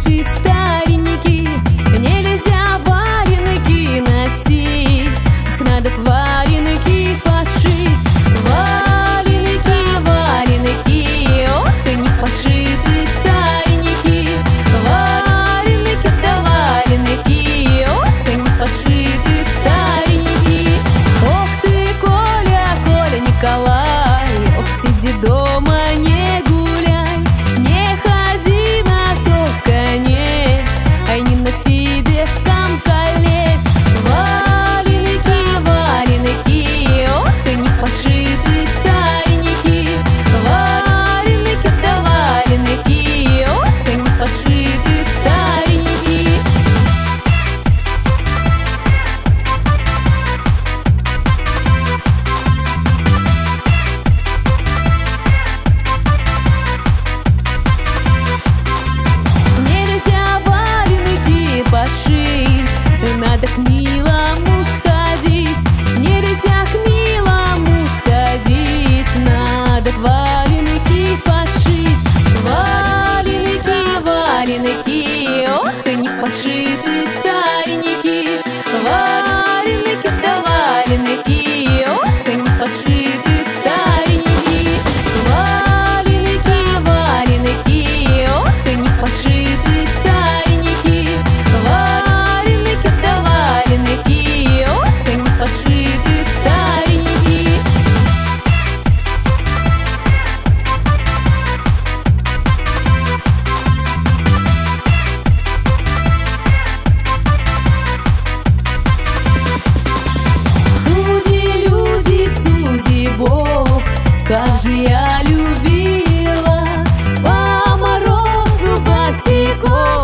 подшиты старенькие. Нельзя валенки носить, их надо к валенки подшить. Валенки, валенки, ох, и не подшиты старенькие. Валенки да валенки, ох, и не подшиты старенькие. Ох ты, Коля, Коля, Николай, ох, сиди дома, не гуляй, не ходи на тот конец, ай, не носи девкам колец. Валенки, валенки, ох, и не подшиты старенькие. Валенки да валенки, ох, и не подшиты старенькие. Нельзя валенки подшить, надо к милому сходить. Нельзя к милому сходить, надо к валенки подшить. Валенки, валенки, ох, и не подшиты старенькие. Валенки да валенки, ох, и не подшиты старенькие. Валенки, валенки, ох, и не подшиты старенькие. Валенки да валенки, ох, и не подшиты старенькие. Суди, люди, суди, Бог, как же я любила по морозу босиком.